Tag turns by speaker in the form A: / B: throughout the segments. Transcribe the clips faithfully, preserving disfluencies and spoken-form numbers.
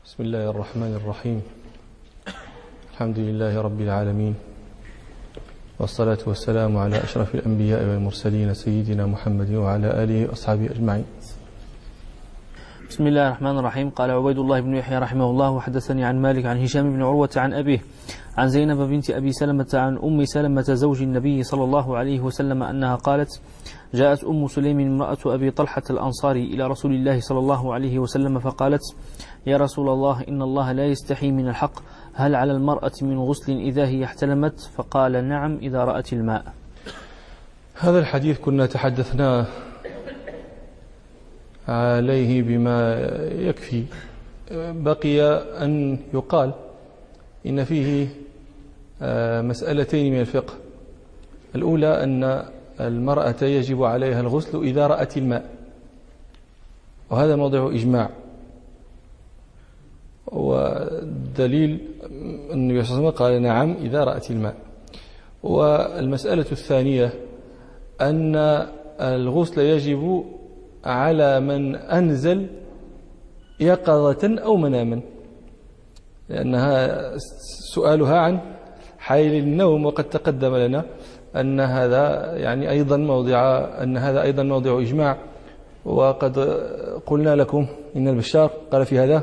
A: بسم الله الرحمن الرحيم. الحمد لله رب العالمين، والصلاة والسلام على أشرف الأنبياء والمرسلين سيدنا محمد وعلى آله وأصحابه أجمعين.
B: بسم الله الرحمن الرحيم. قال عبيد الله بن يحيى رحمه الله: وحدثني عن مالك عن هشام بن عروة عن أبيه عن زينب بنت أبي سلمة عن أم سلمة زوج النبي صلى الله عليه وسلم أنها قالت: جاءت أم سليم امرأة أبي طلحة الأنصاري إلى رسول الله صلى الله عليه وسلم فقالت: يا رسول الله، إن الله لا يستحي من الحق، هل على المرأة من غسل إذا هي احتلمت؟ فقال: نعم إذا رأت الماء.
A: هذا الحديث كنا تحدثنا عليه بما يكفي. بقي أن يقال إن فيه مسألتين من الفقه. الأولى أن المرأة يجب عليها الغسل إذا رأت الماء، وهذا موضع إجماع، ودليل النبي صلى الله عليه وسلم قال: نعم إذا رأت الماء. والمسألة الثانية أن الغسل يجب على من أنزل يقظة أو مناما، لأنها سؤالها عن حال النوم، وقد تقدم لنا أن هذا يعني أيضا موضع أن هذا أيضا موضع إجماع. وقد قلنا لكم إن البشار قال في هذا: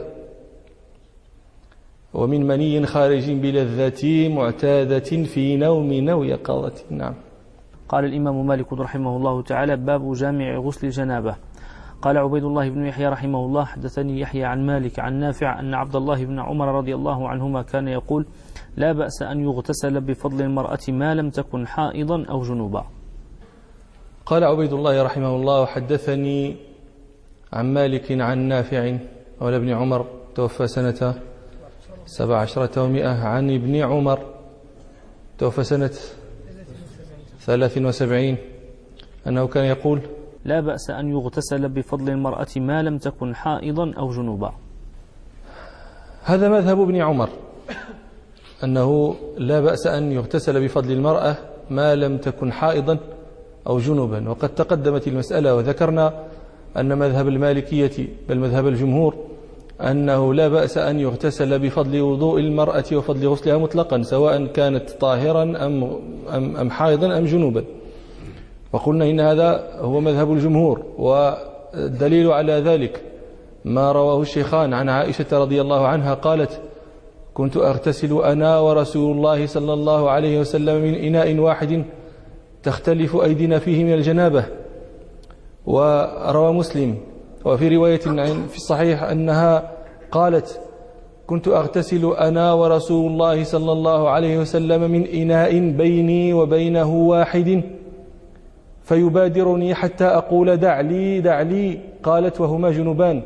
A: ومن مني خارج بلذة معتادة في نوم أو يقظة. نعم.
B: قال الإمام مالك رحمه الله تعالى: باب جامع غسل الجنابة. قال عبيد الله بن يحيى رحمه الله: حدثني يحيى عن مالك عن نافع أن عبد الله بن عمر رضي الله عنهما كان يقول: لا بأس أن يغتسل بفضل المرأة ما لم تكن حائضا أو جنوبا.
A: قال عبيد الله رحمه الله: حدثني عن مالك عن نافع مولى ابن عمر توفى سنة سبع عشرة ومئة، عن ابن عمر توفى سنة ثلاث وسبعين، أنه كان يقول:
B: لا بأس أن يغتسل بفضل المرأة ما لم تكن حائضا أو جنوبا.
A: هذا مذهب ابن عمر، أنه لا بأس أن يغتسل بفضل المرأة ما لم تكن حائضا أو جنوبا. وقد تقدمت المسألة وذكرنا أن مذهب المالكية بل مذهب الجمهور أنه لا بأس أن يغتسل بفضل وضوء المرأة وفضل غسلها مطلقا، سواء كانت طاهرا أم, أم, أم حائضا أم جنوبا. وقلنا إن هذا هو مذهب الجمهور، والدليل على ذلك ما رواه الشيخان عن عائشة رضي الله عنها قالت: كنت أغتسل أنا ورسول الله صلى الله عليه وسلم من إناء واحد تختلف أيدينا فيه من الجنابة. وروى مسلم وفي رواية في الصحيح أنها قالت: كنت أغتسل أنا ورسول الله صلى الله عليه وسلم من إناء بيني وبينه واحد فيبادرني حتى أقول: دع لي دع لي. قالت: وهما جنوبان.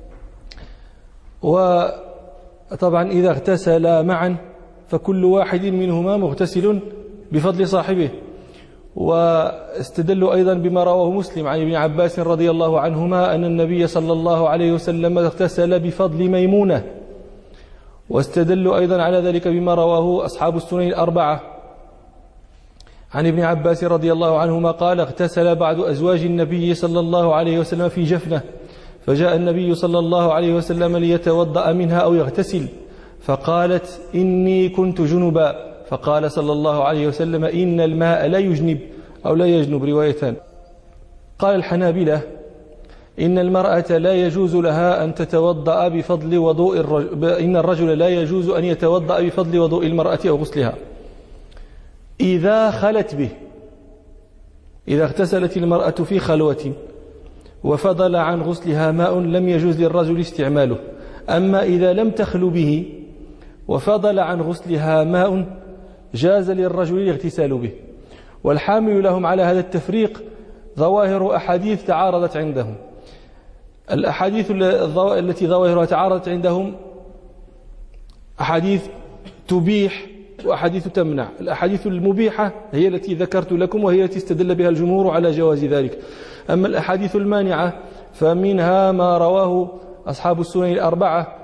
A: وطبعا إذا اغتسلا معا فكل واحد منهما مغتسل بفضل صاحبه. واستدلوا أيضا بما رواه مسلم عن ابن عباس رضي الله عنهما أن النبي صلى الله عليه وسلم اغتسل بفضل ميمونة. واستدلوا أيضا على ذلك بما رواه أصحاب السنن الأربعة عن ابن عباس رضي الله عنهما قال: اغتسل بعض أزواج النبي صلى الله عليه وسلم في جفنة، فجاء النبي صلى الله عليه وسلم ليتوضأ منها أو يغتسل، فقالت: إني كنت جنبا، فقال صلى الله عليه وسلم: إن الماء لا يجنب أو لا يجنب، روايتان. قال الحنابلة: إن المرأة لا يجوز لها أن تتوضأ بفضل وضوء الرجل، إن الرجل لا يجوز أن يتوضأ بفضل وضوء المرأة أو غسلها إذا خلت به، إذا اغتسلت المرأة في خلوة وفضل عن غسلها ماء لم يجوز للرجل استعماله. أما إذا لم تخل به وفضل عن غسلها ماء جاز للرجل الاغتسال به. والحامل لهم على هذا التفريق ظواهر أحاديث تعارضت عندهم. الأحاديث التي ظواهرها تعارضت عندهم أحاديث تبيح وأحاديث تمنع. الأحاديث المبيحة هي التي ذكرت لكم، وهي التي استدل بها الجمهور على جواز ذلك. أما الأحاديث المانعة فمنها ما رواه أصحاب السنن الأربعة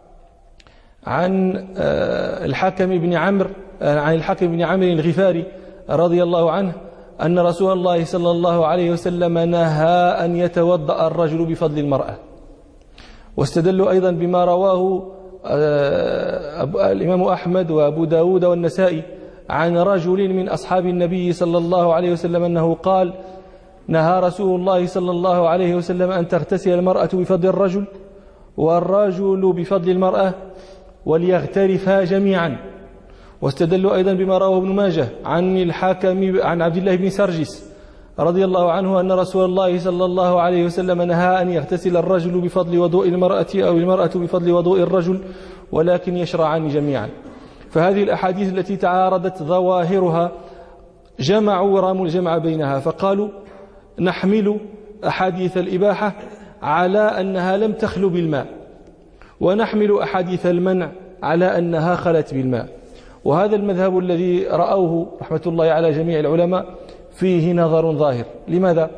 A: عن الحكم بن عمرو عن الحكم بن عمرو الغفاري رضي الله عنه أن رسول الله صلى الله عليه وسلم نهى أن يتوضأ الرجل بفضل المرأة. واستدلوا أيضا بما رواه الإمام أحمد وأبو داود والنسائي عن رجل من أصحاب النبي صلى الله عليه وسلم أنه قال: نهى رسول الله صلى الله عليه وسلم أن تغتسل المرأة بفضل الرجل والرجل بفضل المرأة وليغترفا جميعا. واستدلوا أيضا بما رواه ابن ماجه عن الحاكم عن عبد الله بن سرجس رضي الله عنه أن رسول الله صلى الله عليه وسلم نهى أن يغتسل الرجل بفضل وضوء المرأة أو المرأة بفضل وضوء الرجل ولكن يشرعان جميعا. فهذه الأحاديث التي تعارضت ظواهرها جمعوا وراموا الجمع بينها، فقالوا نحمل أحاديث الإباحة على أنها لم تخلو بالماء، ونحمل أحاديث المنع على أنها خلت بالماء. وهذا المذهب الذي رأوه رحمة الله على جميع العلماء فيه نظر ظاهر. لماذا؟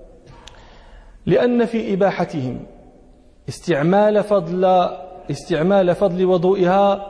A: لأن في إباحتهم استعمال فضل استعمال فضل وضوئها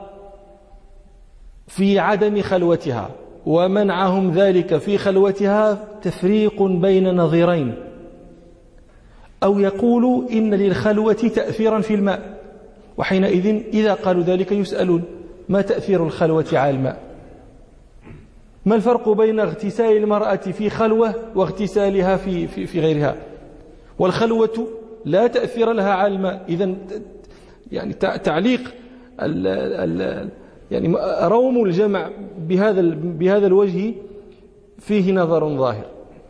A: في عدم خلوتها، ومنعهم ذلك في خلوتها تفريق بين نظيرين، أو يقولوا إن للخلوة تأثيرا في الماء، وحينئذ إذا قالوا ذلك يسألون: ما تأثير الخلوة على الماء؟ ما الفرق بين اغتسال المرأة في خلوة واغتسالها في, في, في غيرها؟ والخلوة لا تأثير لها على الماء. إذن يعني تعليق ال ال يعني روم الجمع بهذا بهذا الوجه فيه نظر ظاهر.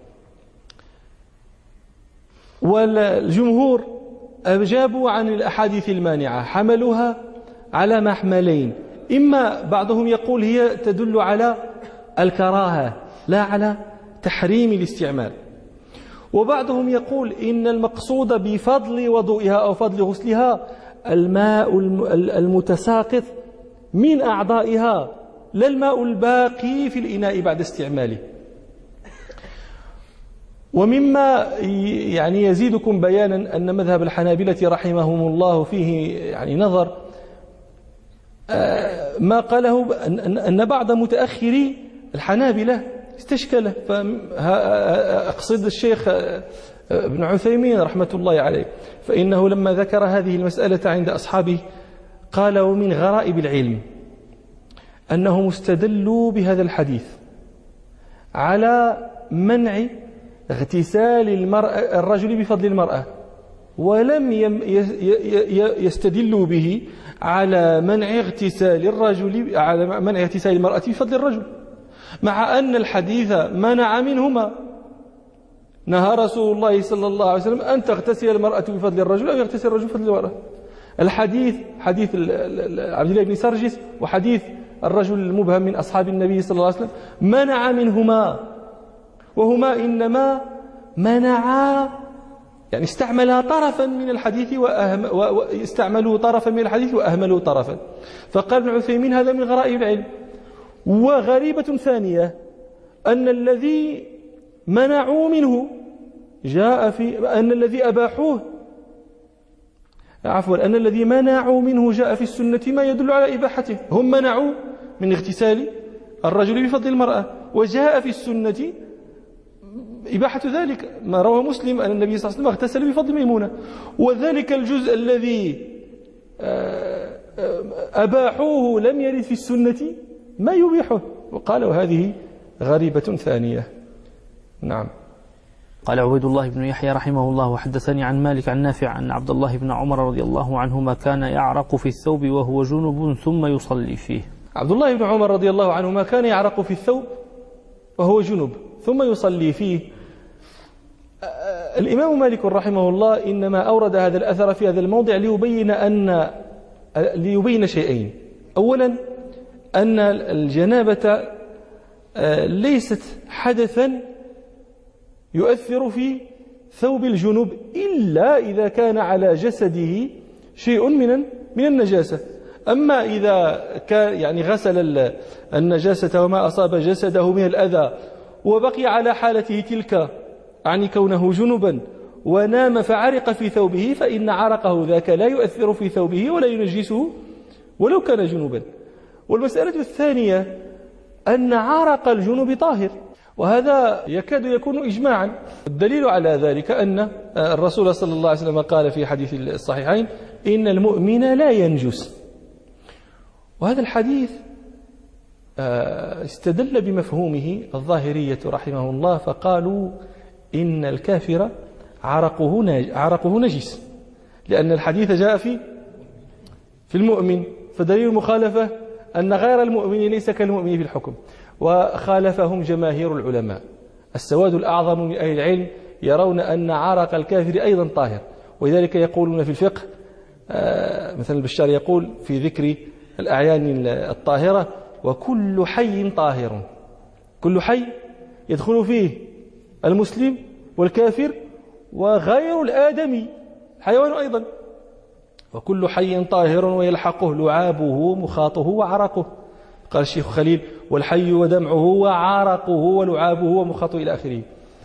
A: والجمهور أجابوا عن الأحاديث المانعة، حملوها على محملين: إما بعضهم يقول هي تدل على الكراهة لا على تحريم الاستعمال، وبعضهم يقول إن المقصود بفضل وضوئها أو فضل غسلها الماء المتساقط من أعضائها لا الماء الباقي في الإناء بعد استعماله. ومما يعني يزيدكم بيانا أن مذهب الحنابلة رحمهم الله فيه يعني نظر، ما قاله أن بعض متأخري الحنابلة استشكله. فأقصد الشيخ ابن عثيمين رحمة الله عليه، فإنه لما ذكر هذه المسألة عند أصحابه قال: ومن غرائب العلم أنهم استدلوا بهذا الحديث على منع اغتسال المرأة الرجل بفضل المرأة، ولم يستدلوا به على منع اغتسال الرجل على منع اغتسال المرأة بفضل الرجل، مع أن الحديث منع منهما. نهى رسول الله صلى الله عليه وسلم أن تغتسل المرأة بفضل الرجل أو يغتسل الرجل بفضل المرأة. الحديث حديث عبد الله بن سرجس وحديث الرجل المبهم من أصحاب النبي صلى الله عليه وسلم منع منهما، وهما إنما منعا يعني استعملا طرفا من الحديث وأهم واستعملوا طرفا من الحديث وأهملوا طرفا. فقال ابن عثيمين: هذا من غرائب العلم. وغريبة ثانية أن الذي منعوا منه جاء في أن الذي أباحوه عفوا أن الذي منعوا منه جاء في السنة ما يدل على إباحته. هم منعوا من اغتسال الرجل بفضل المرأة، وجاء في السنة إباحة ذلك، ما روى مسلم أن النبي صلى الله عليه وسلم اغتسل بفضل ميمونة. وذلك الجزء الذي أباحوه لم يرد في السنة ما يبيحه، وقالوا هذه غريبة ثانية. نعم.
B: قال عبيد الله بن يحيى رحمه الله: وحدثني عن مالك عن نافع عن عبد الله بن عمر رضي الله عنهما كان يعرق في الثوب وهو جنب ثم يصلي فيه.
A: عبد الله بن عمر رضي الله عنهما كان يعرق في الثوب وهو جنب ثم يصلي فيه. الإمام مالك رحمه الله إنما أورد هذا الأثر في هذا الموضع ليبين أن ليبين شيئين. أولا أن الجنابة ليست حدثا يؤثر في ثوب الجنوب إلا إذا كان على جسده شيء من من النجاسة. أما إذا كان يعني غسل النجاسة وما أصاب جسده من الأذى وبقي على حالته تلك، يعني كونه جنبا، ونام فعرق في ثوبه، فإن عرقه ذاك لا يؤثر في ثوبه ولا ينجسه ولو كان جنوبا. والمسألة الثانية أن عرق الجنوب طاهر، وهذا يكاد يكون إجماعا. الدليل على ذلك أن الرسول صلى الله عليه وسلم قال في حديث الصحيحين: إن المؤمن لا ينجس وهذا الحديث استدل بمفهومه الظاهرية رحمه الله، فقالوا إن الكافر عرقه عرقه نجس، لأن الحديث جاء في في المؤمن، فدليل المخالفة أن غير المؤمن ليس كالمؤمن في الحكم. وخالفهم جماهير العلماء، السواد الأعظم من أهل العلم يرون أن عرق الكافر أيضا طاهر، ولذلك يقولون في الفقه مثلا البشار يقول في ذكر الأعيان الطاهرة: وكل حي طاهر. كل حي يدخل فيه المسلم والكافر وغير الآدمي، حيوان أيضا. وكل حي طاهر ويلحقه لعابه مخاطه وعرقه. قال الشيخ خليل: والحي ودمعه وعرقه ولعابه ومخاطه إلى آخره.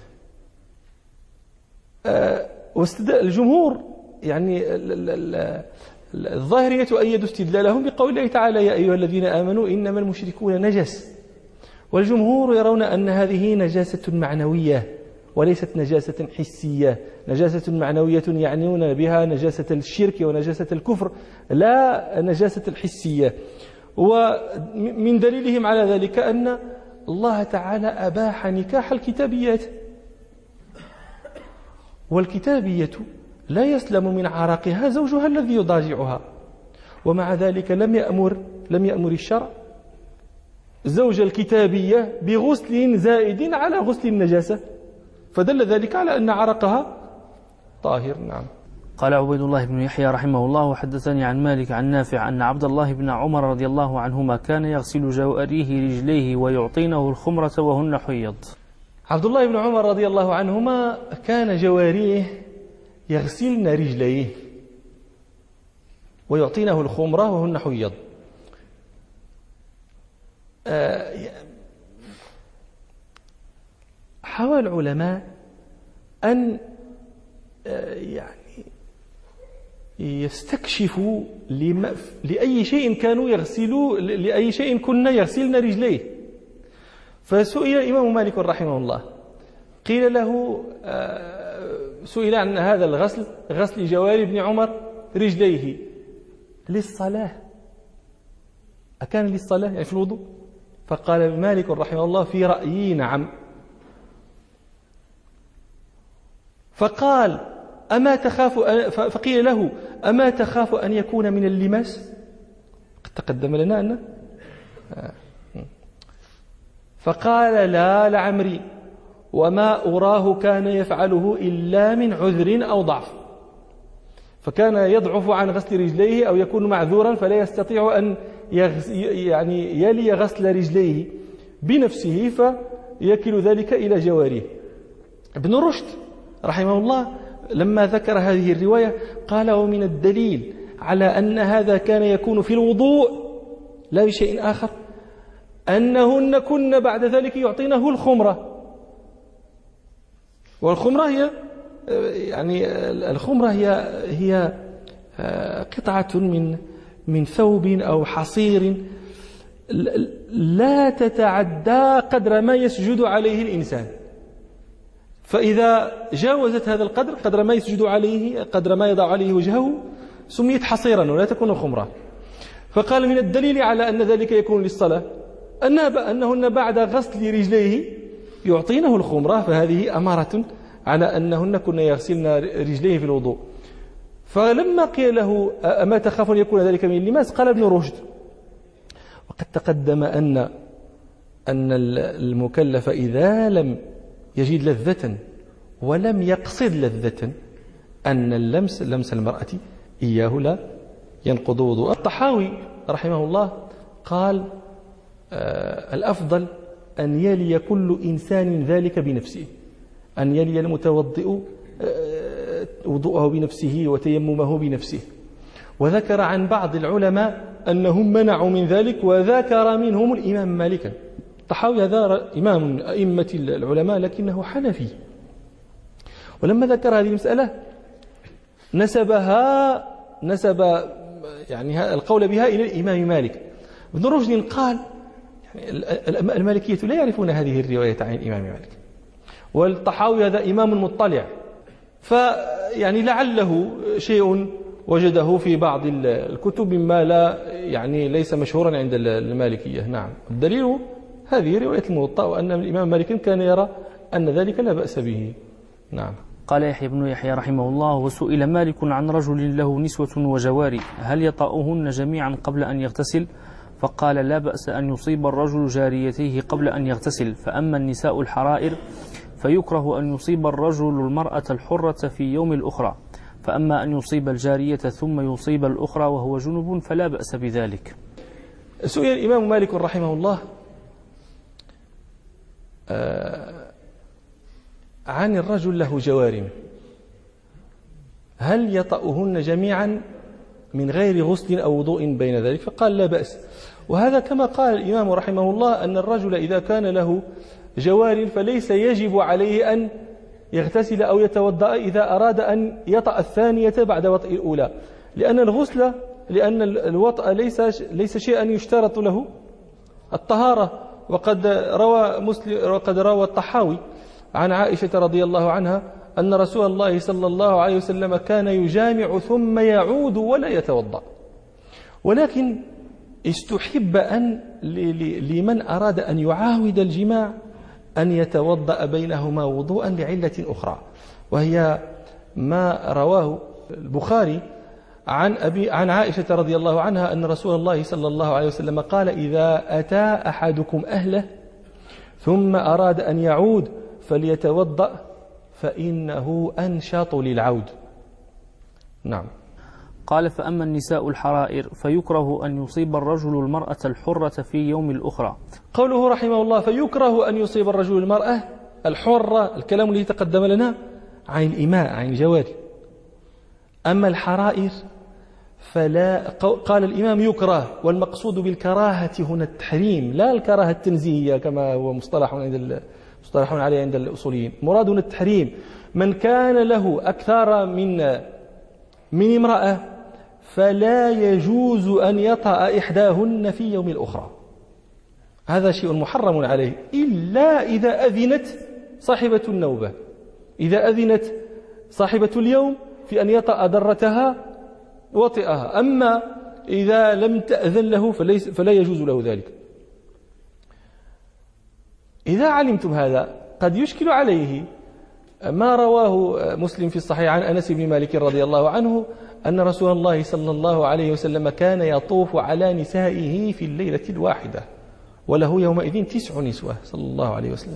A: الجمهور يعني الظاهرية أيدوا استدلالهم بقول الله تعالى: يا أيها الذين آمنوا إنما المشركون نجس. والجمهور يرون أن هذه نجاسة معنوية وليست نجاسة حسية. نجاسة معنوية يعنون بها نجاسة الشرك ونجاسة الكفر، لا نجاسة الحسية. ومن دليلهم على ذلك أن الله تعالى أباح نكاح الكتابيات، والكتابية لا يسلم من عرقها زوجها الذي يضاجعها، ومع ذلك لم يأمر لم يأمر الشرع زوج الكتابية بغسل زائد على غسل النجاسة، فدل ذلك على أن عرقها طاهر. نعم.
B: قال عبيد الله بن يحيى رحمه الله: وحدثني عن مالك عن نافع أن عبد الله بن عمر رضي الله عنهما كان يغسل جواريه رجليه ويعطينه الخمرة وهن حيض.
A: عبد الله بن عمر رضي الله عنهما كان جواريه يغسلن رجليه ويعطينه الخمرة وهن حيض. حاول العلماء أن يعني يستكشفوا لأي شيء كانوا يغسلوا لأي شيء كنا يغسلن رجليه. فسئل الإمام مالك رحمه الله، قيل له سئل عن هذا الغسل، غسل جواري ابن عمر رجليه للصلاة، أكان للصلاة يعني في الوضوء؟ فقال مالك رحمه الله: في رأيي نعم. فقال: أما تخاف أن فقيل له: أما تخاف أن يكون من اللماس؟ قد تقدم لنا أن فقال: لا لعمري، وما أراه كان يفعله إلا من عذر أو ضعف. فكان يضعف عن غسل رجليه أو يكون معذورا فلا يستطيع أن يعني يلي غسل رجليه بنفسه، فيكل ذلك إلى جواريه. ابن رشد رحمه الله لما ذكر هذه الرواية قال: ومن الدليل على أن هذا كان يكون في الوضوء لا بشيء آخر أنهن كن بعد ذلك يعطينه الخمرة. والخمرة هي يعني الخمرة هي هي قطعة من من ثوب أو حصير لا تتعدى قدر ما يسجد عليه الإنسان، فإذا جاوزت هذا القدر قدر ما يسجد عليه قدر ما يضع عليه وجهه سميت حصيرا ولا تكون خمرة. فقال: من الدليل على أن ذلك يكون للصلاة أنهن بعد غسل رجليه يعطينه الخمرة، فهذه أمارة على أنهن كن يغسلن رجليه في الوضوء. فلما قيل له: أما تخاف أن يكون ذلك من اللماس؟ قال ابن رشد: وقد تقدم أن أن المكلف إذا لم يجد لذة ولم يقصد لذة أن اللمس لمس المرأة إياه لا ينقض وضوء. الطحاوي رحمه الله قال: آه الأفضل أن يلي كل إنسان ذلك بنفسه، أن يلي المتوضئ آه وضوءه بنفسه وتيممه بنفسه. وذكر عن بعض العلماء أنهم منعوا من ذلك، وذكر منهم الإمام مالك. الطحاوي هذا إمام من أئمة العلماء لكنه حنفي، ولما ذكر هذه المسألة نسبها نسب يعني القول بها إلى الإمام مالك. ابن رشد قال: يعني المالكية لا يعرفون هذه الرواية عن الإمام مالك، والطحاوي هذا إمام مطلع، فيعني لعله شيء وجده في بعض الكتب مما لا يعني ليس مشهورا عند المالكية. نعم، الدليل هذه رواية الموطأ، وأن الإمام مالك كان يرى أن ذلك لا بأس به. نعم.
B: قال يحيى بن يحيى رحمه الله: وسئل مالك عن رجل له نسوة وجواري هل يطأهن جميعا قبل أن يغتسل؟ فقال: لا بأس أن يصيب الرجل جاريتيه قبل أن يغتسل، فأما النساء الحرائر فيكره أن يصيب الرجل المرأة الحرة في يوم الأخرى، فأما أن يصيب الجارية ثم يصيب الأخرى وهو جنب فلا بأس بذلك.
A: سئل الإمام مالك رحمه الله عن الرجل له جوارم هل يطأهن جميعا من غير غسل أو وضوء بين ذلك؟ فقال: لا بأس. وهذا كما قال الإمام رحمه الله أن الرجل إذا كان له جوار فليس يجب عليه أن يغتسل أو يتوضأ إذا أراد أن يطأ الثانية بعد وطئ الأولى، لأن الغسل لأن الوطأ ليس ليس شيئا يشترط له الطهارة. وقد روى مسلم وقد روى الطحاوي عن عائشة رضي الله عنها أن رسول الله صلى الله عليه وسلم كان يجامع ثم يعود ولا يتوضأ، ولكن استحب أن لمن أراد أن يعاود الجماع أن يتوضأ بينهما وضوءا لعلة أخرى، وهي ما رواه البخاري عن أبي عن عائشة رضي الله عنها أن رسول الله صلى الله عليه وسلم قال: إذا أتى أحدكم أهله ثم أراد أن يعود فليتوضأ فإنه أنشط للعود. نعم.
B: قال: فأما النساء الحرائر فيكره أن يصيب الرجل المرأة الحرة في يوم الأخرى.
A: قوله رحمه الله فيكره أن يصيب الرجل المرأة الحرة، الكلام الذي تقدم لنا عن الإماء عن الجواري. أما الحرائر فلا، قال الإمام يكره، والمقصود بالكراهة هنا التحريم لا الكراهة التنزيهية كما هو مصطلح عند مصطلح عليه عند الأصوليين. مراد هنا التحريم. من كان له أكثر من من امرأة فلا يجوز أن يطأ إحداهن في يوم الأخرى، هذا شيء محرم عليه، إلا إذا أذنت صاحبة النوبة، إذا أذنت صاحبة اليوم في أن يطأ ضرتها وطئها، أما إذا لم تأذن له فليس فلا يجوز له ذلك. إذا علمتم هذا قد يشكل عليه ما رواه مسلم في الصحيح عن أنس بن مالك رضي الله عنه أن رسول الله صلى الله عليه وسلم كان يطوف على نسائه في الليلة الواحدة وله يومئذ تسع نسوة صلى الله عليه وسلم.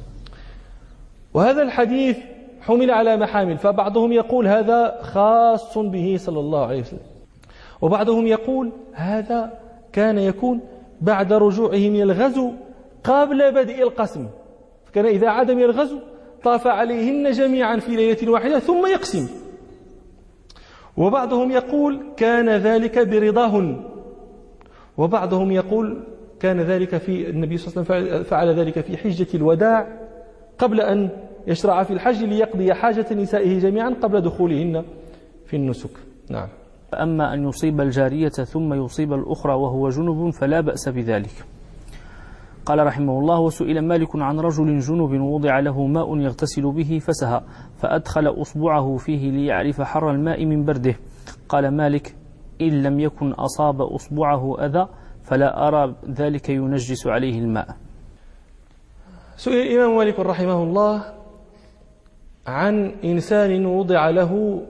A: وهذا الحديث حمل على محامل، فبعضهم يقول هذا خاص به صلى الله عليه وسلم، وبعضهم يقول هذا كان يكون بعد رجوعه من الغزو قبل بدء القسم، فكان إذا عاد من الغزو طاف عليهن جميعا في ليلة واحدة ثم يقسم. وبعضهم يقول كان ذلك برضاهن، وبعضهم يقول كان ذلك في النبي صلى الله عليه وسلم فعل ذلك في حجة الوداع قبل أن يشرع في الحج ليقضي حاجة نسائه جميعا قبل دخولهن في النسك. نعم.
B: أما أن يصيب الجارية ثم يصيب الأخرى وهو جنب فلا بأس بذلك. قال رحمه الله: وسئل مالك عن رجل جنب وضع له ماء يغتسل به فسهى فأدخل أصبعه فيه ليعرف حر الماء من برده. قال مالك: إن لم يكن أصاب أصبعه أذى فلا أرى ذلك ينجس عليه الماء.
A: سئل الإمام مالك رحمه الله عن إنسان وضع له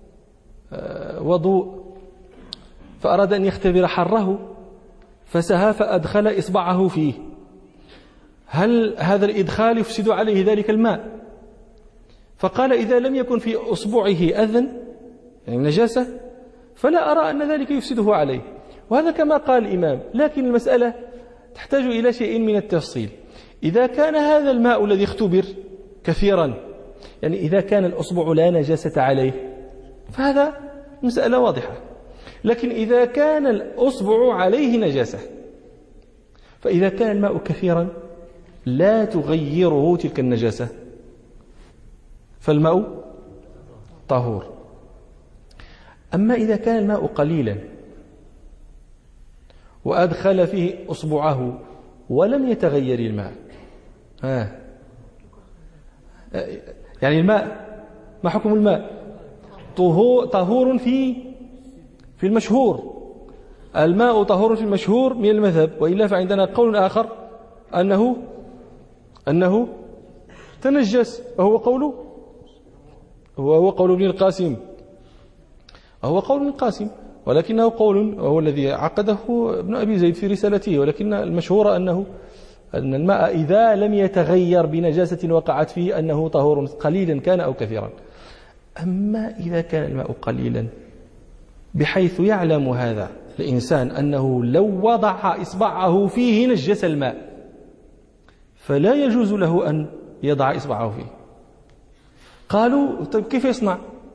A: وضوء فأراد أن يختبر حره فسهى فأدخل إصبعه فيه، هل هذا الإدخال يفسد عليه ذلك الماء؟ فقال: إذا لم يكن في أصبعه أذى يعني نجاسة فلا أرى أن ذلك يفسده عليه. وهذا كما قال الإمام، لكن المسألة تحتاج إلى شيء من التفصيل. إذا كان هذا الماء الذي اختبر كثيرا، يعني إذا كان الأصبع لا نجاسة عليه فهذا مسألة واضحة، لكن إذا كان الأصبع عليه نجاسة، فإذا كان الماء كثيرا لا تغيره تلك النجاسة فالماء طهور. أما إذا كان الماء قليلا وأدخل فيه أصبعه ولم يتغير الماء، ها يعني الماء ما حكم الماء؟ طهور في في المشهور، الماء طهور في المشهور من المذهب، وإلا فعندنا قول آخر أنه أنه تنجس، وهو قول وهو قول ابن القاسم وهو قول ابن القاسم ولكنه قول وهو الذي عقده ابن أبي زيد في رسالته، ولكن المشهور أنه أن الماء إذا لم يتغير بنجاسة وقعت فيه أنه طهور قليلا كان أو كثيرا. أما إذا كان الماء قليلا بحيث يعلم هذا الإنسان أنه لو وضع إصبعه فيه نجس الماء، فلا يجوز له أن يضع إصبعه فيه. قالوا طيب كيف يصنع؟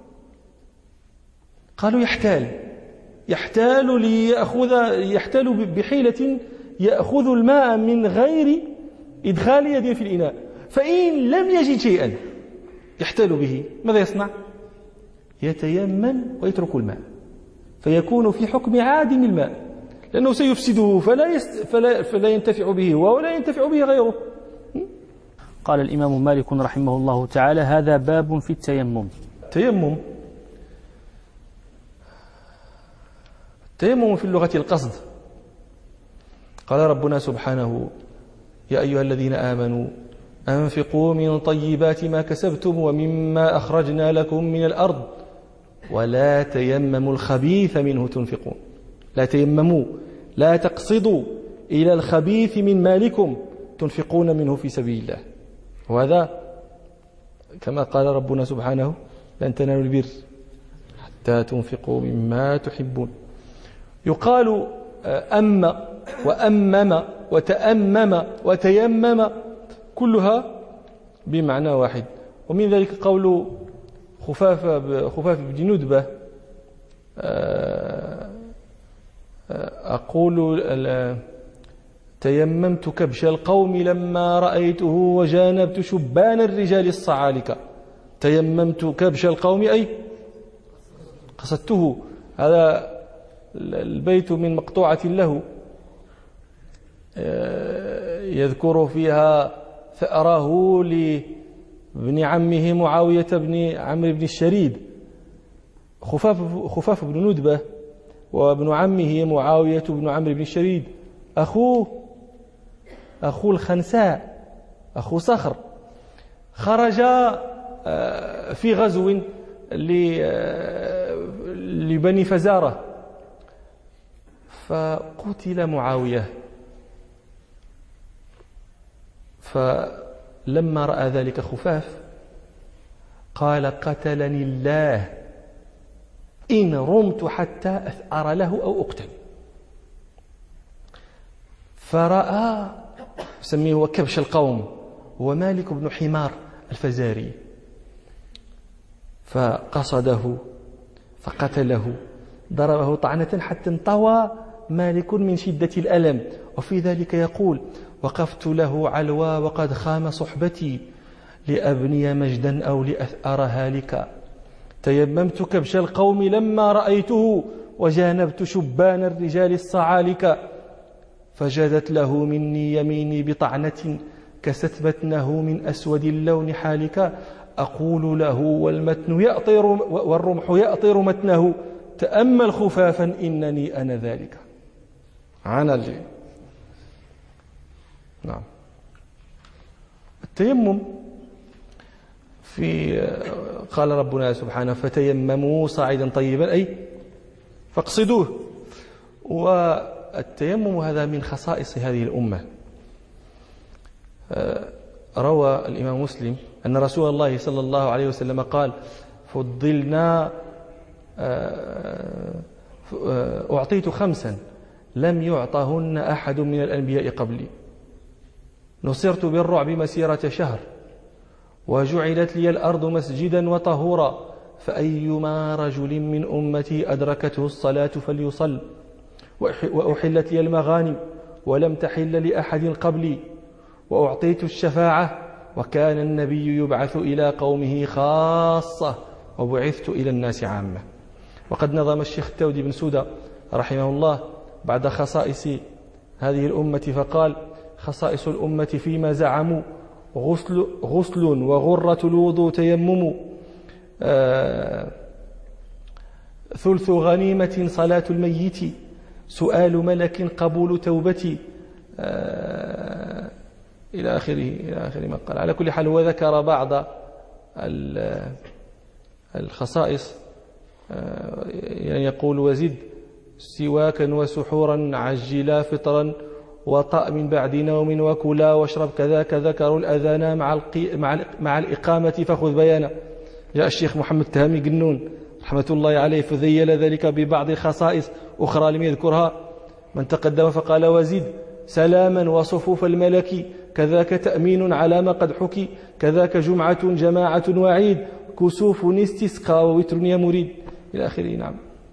A: قالوا يحتال يحتال ليأخذ يحتال بحيلة يأخذ الماء من غير إدخال يد في الإناء، فإن لم يجد شيئا يحتال به ماذا يصنع؟ يتيمم ويترك الماء، فيكون في حكم عادم الماء، لأنه سيفسده فلا, يست... فلا... فلا ينتفع به ولا ينتفع به غيره.
B: قال الإمام مالك رحمه الله تعالى: هذا باب في التيمم.
A: التيمم التيمم في اللغة القصد. قال ربنا سبحانه: يا أيها الذين آمنوا أنفقوا من طيبات ما كسبتم ومما أخرجنا لكم من الأرض ولا تيمموا الخبيث منه تنفقون. لا تيمموا، لا تقصدوا إلى الخبيث من مالكم تنفقون منه في سبيل الله. وهذا كما قال ربنا سبحانه: لن تنالوا البر حتى تنفقوا مما تحبون. يقال أما وأمم وتأمم وتيمم كلها بمعنى واحد. ومن ذلك قول خفاف خفاف بن ندبة: أقول تيممت كبش القوم لما رأيته وجانبت شبان الرجال الصعالكة. تيممت كبش القوم أي قصدته. هذا البيت من مقطوعة له يذكر فيها ثأره لابن عمه معاوية بن عمرو بن الشريد. خفاف, خفاف بن ندبة وابن عمه معاوية بن عمرو بن الشريد أخوه أخو الخنساء أخو صخر، خرج في غزو لبني فزارة فقتل معاوية. فلما رأى ذلك خفاف قال: قتلني الله إن رمت حتى أثأر له أو أقتل. فرأى سميه كبش القوم هو مالك بن حمار الفزاري، فقصده فقتله، ضربه طعنة حتى انطوى مالك من شدة الألم. وفي ذلك يقول: وقفت له علوى وقد خام صحبتي لأبني مجدا أو لأثأر هالكا. تيممت كبش القوم لما رأيته وجانبت شبان الرجال الصعالكا. فجدت له مني يميني بطعنة كست متنه من أسود اللون حالكا. أقول له والمتن يأطر والرمح يأطر متنه تأمل خفافا إنني أنا ذلك. عن الجي. نعم. التيمم في قال ربنا سبحانه: فتيمموا صعيدا طيبا أي فاقصدوه. والتيمم هذا من خصائص هذه الأمة. روى الإمام مسلم أن رسول الله صلى الله عليه وسلم قال: فضلنا أعطيت خمسا لم يعطهن أحد من الأنبياء قبلي. نصرت بالرعب مسيرة شهر وجعلت لي الأرض مسجدا وطهورا فأيما رجل من أمتي أدركته الصلاة فليصل وأحلت لي المغانم ولم تحل لأحد قبلي وأعطيت الشفاعة وكان النبي يبعث إلى قومه خاصة وبعثت إلى الناس عامة. وقد نظم الشيخ التودي بن سودة رحمه الله بعد خصائص هذه الأمة فقال: خصائص الأمة فيما زعموا غسل, غسل وغرة الوضوء تيمم ثلث غنيمة صلاة الميت، سؤال ملك قبول توبتي، آه إلى آخره إلى آخر ما قال. على كل حال هو ذكر بعض الخصائص، آه يعني يقول: وزد سواكا وسحورا عجلا فطرا وطأ من بعد نوم وكلا واشرب كذاك ذكروا الأذان مع, مع, مع الإقامة فخذ بيانا. جاء الشيخ محمد تهامي قنون رحمة الله عليه فذيل ذلك ببعض الخصائص أخرى لم يذكرها. من تقدم فقال: وزد سلاما وصفوف الملك، كذاك تأمين على ما قد حكي، كذاك جمعة جماعة وعيد، كسوف استسقى ووتر يا مريد، إلى آخره. نعم.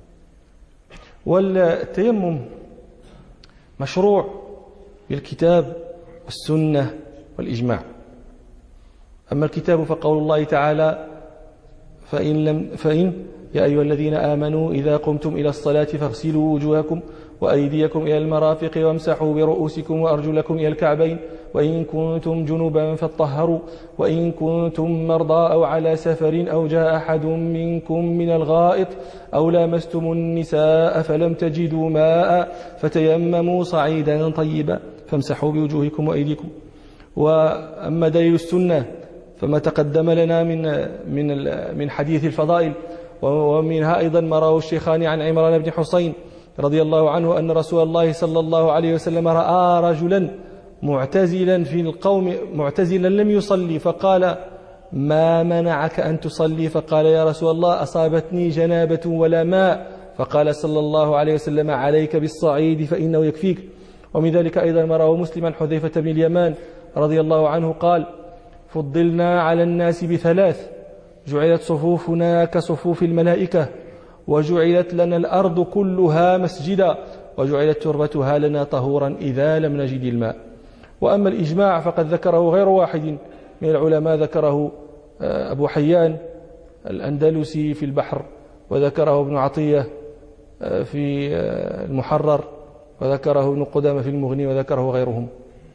A: والتيمم مشروع بالكتاب والسنة والإجماع. أما الكتاب فقول الله تعالى: فإن, لم فإن يا أيها الذين آمنوا إذا قمتم إلى الصلاة فاغسلوا وجوهكم وأيديكم إلى المرافق وامسحوا برؤوسكم وأرجلكم إلى الكعبين وإن كنتم جنبا فاطهروا وإن كنتم مرضى أو على سفر أو جاء أحد منكم من الغائط أو لامستم النساء فلم تجدوا ماء فتيمموا صعيدا طيبا فامسحوا بوجوهكم وأيديكم. وأما دليل السنة فما تقدم لنا من من من حديث الفضائل، ومنها أيضا ما رواه الشيخان عن عمران بن حسين رضي الله عنه أن رسول الله صلى الله عليه وسلم رأى رجلا معتزلا في القوم معتزلا لم يصلي فقال: ما منعك أن تصلي؟ فقال: يا رسول الله أصابتني جنابة ولا ماء. فقال صلى الله عليه وسلم: عليك بالصعيد فإنه يكفيك. ومن ذلك أيضا ما رواه مسلم عن حذيفة بن اليمان رضي الله عنه قال: فضلنا على الناس بثلاث: جعلت صفوفنا كصفوف الملائكة، وجعلت لنا الأرض كلها مسجدا، وجعلت تربتها لنا طهورا إذا لم نجد الماء. وأما الإجماع فقد ذكره غير واحد من العلماء، ذكره أبو حيان الأندلسي في البحر، وذكره ابن عطية في المحرر، وذكره ابن قدامة في المغني، وذكره غيرهم.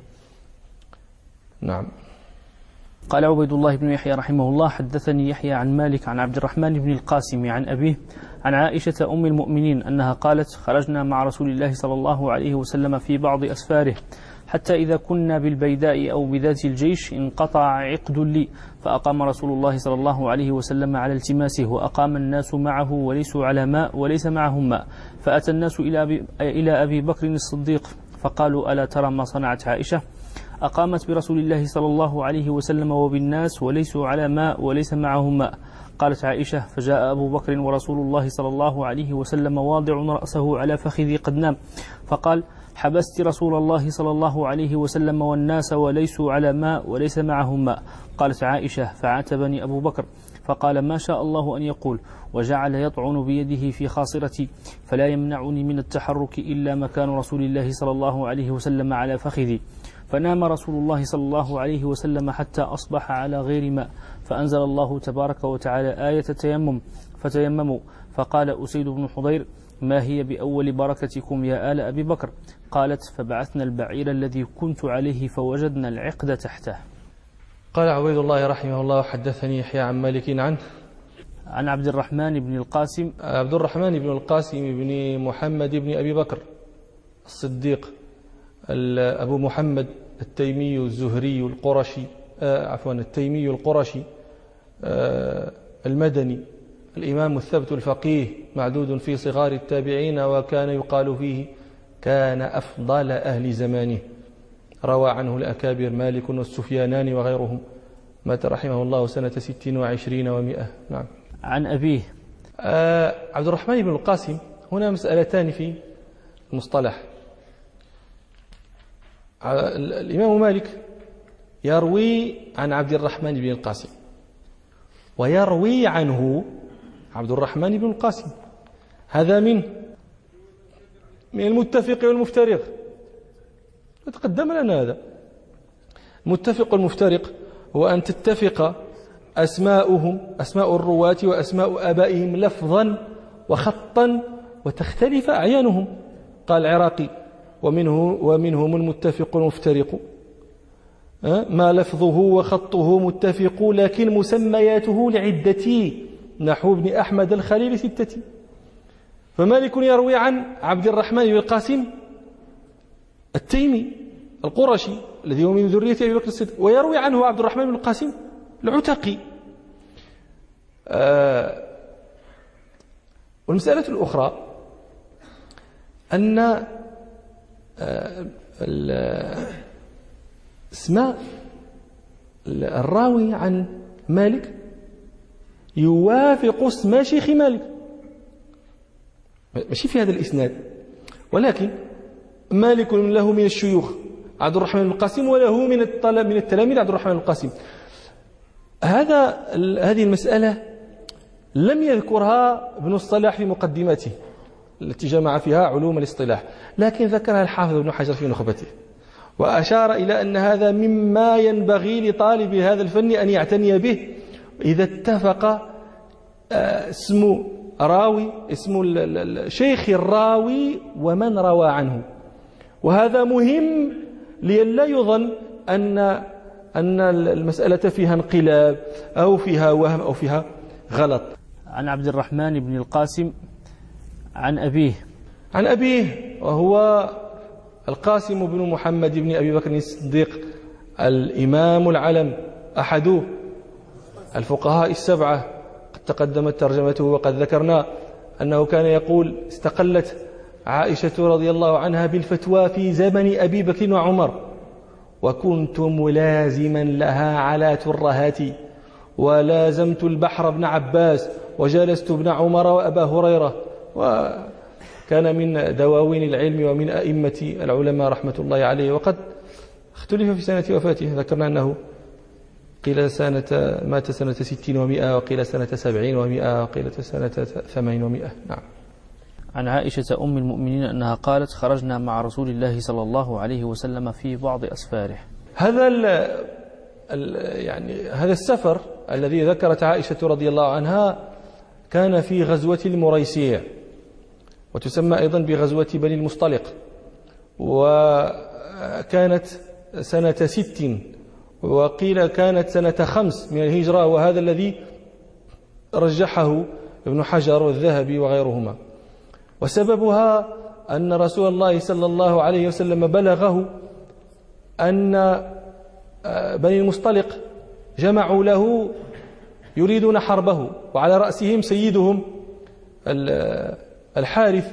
A: نعم.
B: قال عبيد الله بن يحيى رحمه الله: حدثني يحيى عن مالك عن عبد الرحمن بن القاسم عن أبيه عن عائشة أم المؤمنين أنها قالت: خرجنا مع رسول الله صلى الله عليه وسلم في بعض أسفاره حتى إذا كنا بالبيداء أو بذات الجيش انقطع عقد لي، فأقام رسول الله صلى الله عليه وسلم على التماسه، وأقام الناس معه وليسوا على ماء وليس معهم ماء، فأتى الناس إلى أبي, إلى أبي بكر الصديق فقالوا: ألا ترى ما صنعت عائشة؟ أقامت برسول الله صلى الله عليه وسلم وبالناس وليسوا على ماء وليس معهم ماء. قالت عائشة: فجاء أبو بكر ورسول الله صلى الله عليه وسلم واضع رأسه على فخذي قد نام، فقال: حبست رسول الله صلى الله عليه وسلم والناس وليسوا على ماء وليس معهم ماء. قالت عائشة: فعاتبني أبو بكر فقال: ما شاء الله أن يقول، وجعل يطعن بيده في خاصرتي، فلا يمنعني من التحرك إلا مكان رسول الله صلى الله عليه وسلم على فخذي. فنام رسول الله صلى الله عليه وسلم حتى أصبح على غير ماء، فأنزل الله تبارك وتعالى آية التيمم فتيمموا. فقال أسيد بن حضير: ما هي بأول بركتكم يا آل أبي بكر؟ قالت: فبعثنا البعير الذي كنت عليه فوجدنا العقد تحته.
A: قال عبيد الله رحمه الله: حدثني يحيى عن مالك عنه
B: عن عبد الرحمن بن القاسم
A: عبد الرحمن بن القاسم بن محمد بن أبي بكر الصديق أبو محمد التيمي الزهري القرشي آه عفوا التيمي القرشي آه المدني، الإمام الثبت الفقيه، معدود في صغار التابعين، وكان يقال فيه كان أفضل أهل زمانه، روى عنه الأكابر مالك والسفيانان وغيرهم، مات رحمه الله سنة ست وعشرين ومئة. نعم.
B: عن أبيه
A: آه عبد الرحمن بن القاسم. هنا مسألتان في المصطلح. الإمام مالك يروي عن عبد الرحمن بن القاسم، ويروي عنه عبد الرحمن بن القاسم، هذا من من المتفق والمفترق. تقدم لنا هذا. المتفق والمفترق هو أن تتفق أسماؤهم أسماء الرواة وأسماء آبائهم لفظا وخطا، وتختلف أعيانهم. قال العراقي: ومنه ومنهم المتفق والمفترق، ما لفظه وخطه متفق لكن مسمياته لعدة، نحو ابن أحمد الخليل ستة. فمالك يروي عن عبد الرحمن بن القاسم التيمي القرشي الذي هو من ذرية أبي بكر الصديق، ويروي عنه عبد الرحمن بن القاسم العتقي. آه والمسألة الأخرى أن آه اسماء الراوي عن مالك يوافق اسم شيخ مالك، ماشي في هذا الإسناد، ولكن مالك له من الشيوخ عبد الرحمن بن القاسم وله من من التلاميذ عبد الرحمن بن القاسم. هذا هذه المسألة لم يذكرها ابن الصلاح في مقدمته التي جمع فيها علوم الاصطلاح، لكن ذكرها الحافظ ابن حجر في نخبته، وأشار إلى أن هذا مما ينبغي لطالب هذا الفن أن يعتني به إذا اتفق اسم راوي اسم شيخ الراوي ومن روى عنه. وهذا مهم لئلا يظن أن أن المسألة فيها انقلاب أو فيها وهم أو فيها غلط.
B: عن عبد الرحمن بن القاسم عن أبيه
A: عن أبيه وهو القاسم بن محمد بن أبي بكر الصديق الإمام العلم أحد الفقهاء السبعة، قد تقدمت ترجمته وقد ذكرنا أنه كان يقول استقلت عائشة رضي الله عنها بالفتوى في زمن أبي بكر وعمر، وكنت ملازما لها على ترهاتي، ولازمت البحر ابن عباس، وجلست ابن عمر وأبا هريرة، وكان من دواوين العلم ومن أئمة العلماء رحمة الله عليه. وقد اختلف في سنة وفاته، ذكرنا أنه قيل سنة مات سنة ستين ومئة، وقيل سنة سبعين ومئة، وقيل سنة ثمانين ومئة. نعم.
B: عن عائشة أم المؤمنين أنها قالت خرجنا مع رسول الله صلى الله عليه وسلم في بعض أسفاره.
A: هذا ال ال يعني هذا السفر الذي ذكرت عائشة رضي الله عنها كان في غزوة المريسيع، وتسمى أيضا بغزوة بني المصطلق، وكانت سنة ست، وقيل كانت سنة خمس من الهجرة، وهذا الذي رجحه ابن حجر والذهبي وغيرهما. وسببها أن رسول الله صلى الله عليه وسلم بلغه أن بني المصطلق جمعوا له يريدون حربه، وعلى رأسهم سيدهم الحارث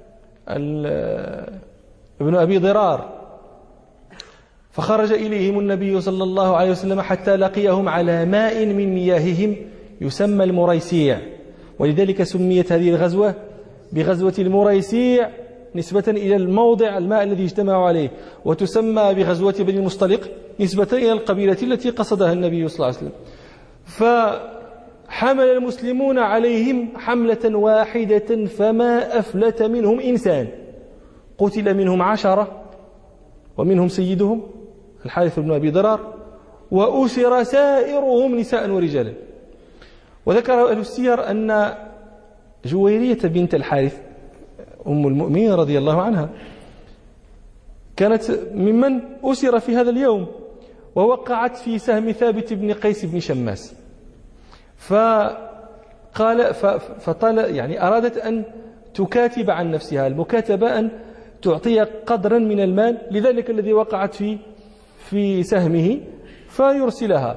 A: ابن أبي ضرار، فخرج إليهم النبي صلى الله عليه وسلم حتى لقيهم على ماء من مياههم يسمى المريسيع، ولذلك سميت هذه الغزوة بغزوة المريسيع نسبة إلى الموضع الماء الذي اجتمعوا عليه، وتسمى بغزوة بني المصطلق نسبة إلى القبيلة التي قصدها النبي صلى الله عليه وسلم. فحمل المسلمون عليهم حملة واحدة فما أفلت منهم إنسان، قتل منهم عشرة ومنهم سيدهم الحارث بن أبي ضرار، وأسر سائرهم نساء ورجالا. وذكر أهل السير أن جويرية بنت الحارث أم المؤمنين رضي الله عنها كانت ممن أسر في هذا اليوم، ووقعت في سهم ثابت بن قيس بن شماس، فقال فطال يعني أرادت أن تكاتب عن نفسها، المكاتبة أن تعطي قدرا من المال لذلك الذي وقعت في في سهمه فيرسلها.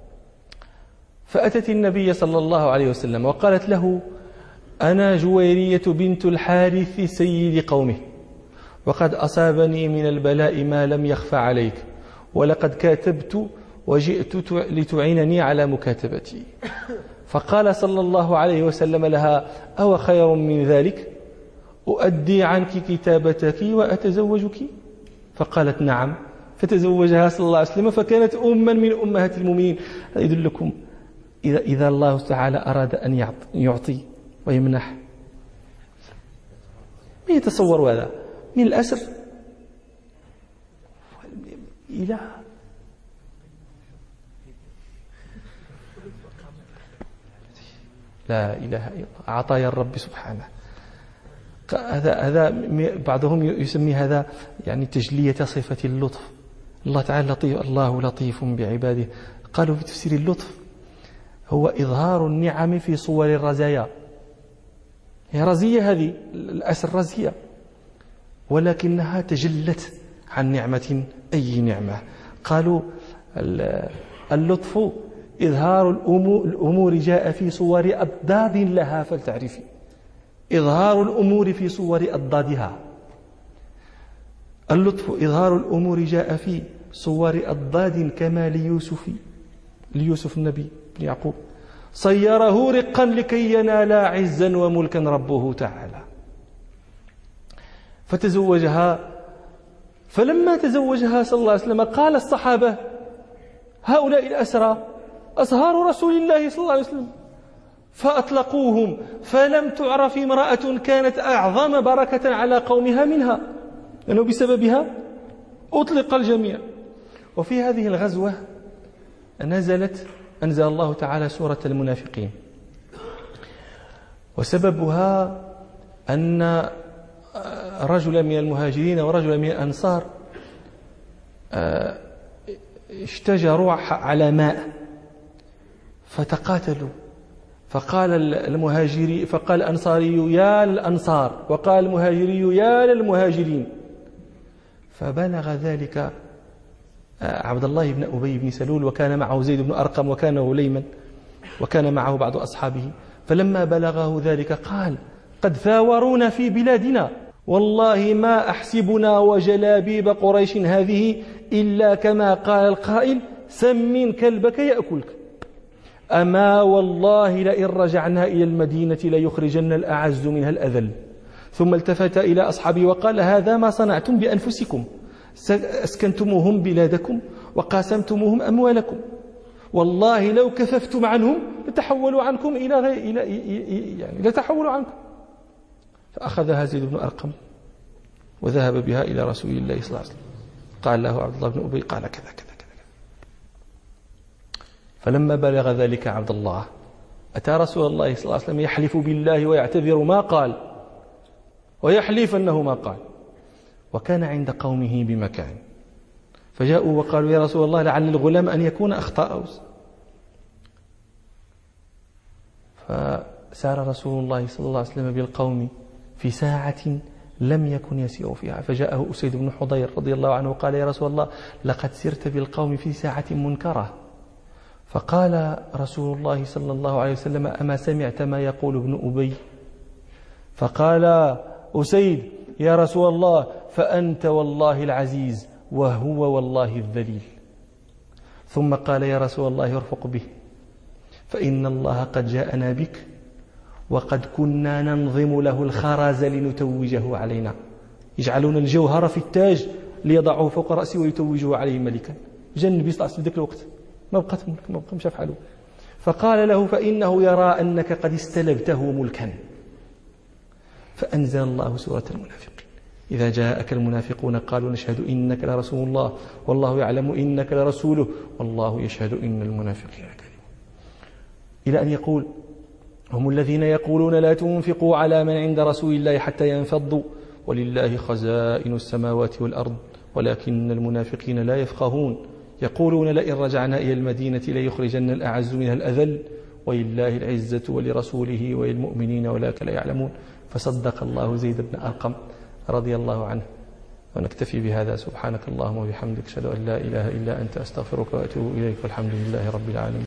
A: فأتت النبي صلى الله عليه وسلم وقالت له أنا جويرية بنت الحارث سيد قومه، وقد أصابني من البلاء ما لم يخفى عليك، ولقد كاتبت وجئت لتعينني على مكاتبتي. فقال صلى الله عليه وسلم لها أو خير من ذلك أؤدي عنك كتابتك وأتزوجك؟ فقالت نعم، فتزوجها صلى الله عليه وسلم، فكانت أما من أمهات المؤمنين. يدلكم إذا, إذا الله تعالى أراد أن يعطي ويمنح، من يتصور هذا من الأسر إلى لا إله إلا الله، عطايا الرب سبحانه. هذا هذا بعضهم يسمي هذا يعني تجلية صفة اللطف. الله تعالى لطيف، الله لطيف بعباده. قالوا في تفسير اللطف هو إظهار النعم في صور الرزايا، هي رزية، هذه الأسر رزية، ولكنها تجلت عن نعمة، أي نعمة؟ قالوا اللطف إظهار الأمور جاء في صور أضداد لها فلتعرفي. إظهار الأمور في صور أضدادها. اللطف إظهار الأمور جاء في صور أضداد كما ليوسف ليوسف النبي بن يعقوب صيره رقا لكي ينال عزا وملكا ربه تعالى. فتزوجها، فلما تزوجها صلى الله عليه وسلم قال الصحابة هؤلاء الأسرى أصهار رسول الله صلى الله عليه وسلم، فأطلقوهم، فلم تعرف امرأة كانت أعظم بركة على قومها منها، لأنه بسببها أطلق الجميع. وفي هذه الغزوة نزلت أنزل الله تعالى سورة المنافقين، وسببها أن رجلا من المهاجرين ورجلا من الأنصار اشتجروا على ماء فتقاتلوا، فقال المهاجري فقال الأنصاري يا للأنصار، وقال المهاجري يا للمهاجرين. فبلغ ذلك عبد الله بن أبي بن سلول، وكان معه زيد بن أرقم، وكان غليما، وكان معه بعض أصحابه. فلما بلغه ذلك قال قد ثاورونا في بلادنا، والله ما أحسبنا وجلابيب قريش هذه إلا كما قال القائل سمن كلبك يأكلك. أما والله لئن رجعنا إلى المدينة ليخرجن الأعز منها الأذل. ثم التفت إلى أصحابه وقال هذا ما صنعتم بأنفسكم، أسكنتموهم بلادكم وقاسمتموهم أموالكم، والله لو كففتم عنهم لتحولوا عنكم إلى غير إلى يعني لتحولوا عنكم. فأخذها زيد بن أرقم وذهب بها إلى رسول الله صلى الله عليه وسلم. قال له عبد الله بن أبي قال كذا كذا كذا. فلما بلغ ذلك عبد الله أتى رسول الله صلى الله عليه وسلم يحلف بالله ويعتذر ما قال، ويحلف أنه ما قال، وكان عند قومه بمكان. فجاءوا وقالوا يا رسول الله لعل الغلام أن يكون أخطأ. فسار رسول الله صلى الله عليه وسلم بالقوم في ساعة لم يكن يسير فيها، فجاءه أسيد بن حضير رضي الله عنه قال يا رسول الله لقد سرت بالقوم في ساعة منكرة. فقال رسول الله صلى الله عليه وسلم أما سمعت ما يقول ابن أبي؟ فقال أسيد يا رسول الله فأنت والله العزيز وهو والله الذليل. ثم قال يا رسول الله ارفق به، فإن الله قد جاءنا بك وقد كنا ننظم له الخرز لنتوجه علينا، يجعلون الجوهر في التاج ليضعوه فوق رأسه ويتوجه عليه ملكا. جاء النبي صلى الله عليه وسلم ذاك الوقت ما بقت ملك، ما بقى مشى فحاله. فقال له فإنه يرى أنك قد استلبته ملكا. فأنزل الله سورة المنافقين إذا جاءك المنافقون قالوا نشهد إنك لرسول الله والله يعلم إنك لرسوله والله يشهد إن المنافقين كاذبون، إلى أن يقول هم الذين يقولون لا تنفقوا على من عند رسول الله حتى ينفضوا ولله خزائن السماوات والأرض ولكن المنافقين لا يفقهون يقولون لئن رجعنا إلى المدينة ليخرجن الأعز منها الأذل ولله العزة ولرسوله وللمؤمنين ولكن لا يعلمون. فصدق الله زيد بن أرقم رضي الله عنه. ونكتفي بهذا. سبحانك اللهم وبحمدك أشهد أن لا إله إلا أنت أستغفرك وأتوب إليك والحمد لله رب العالمين.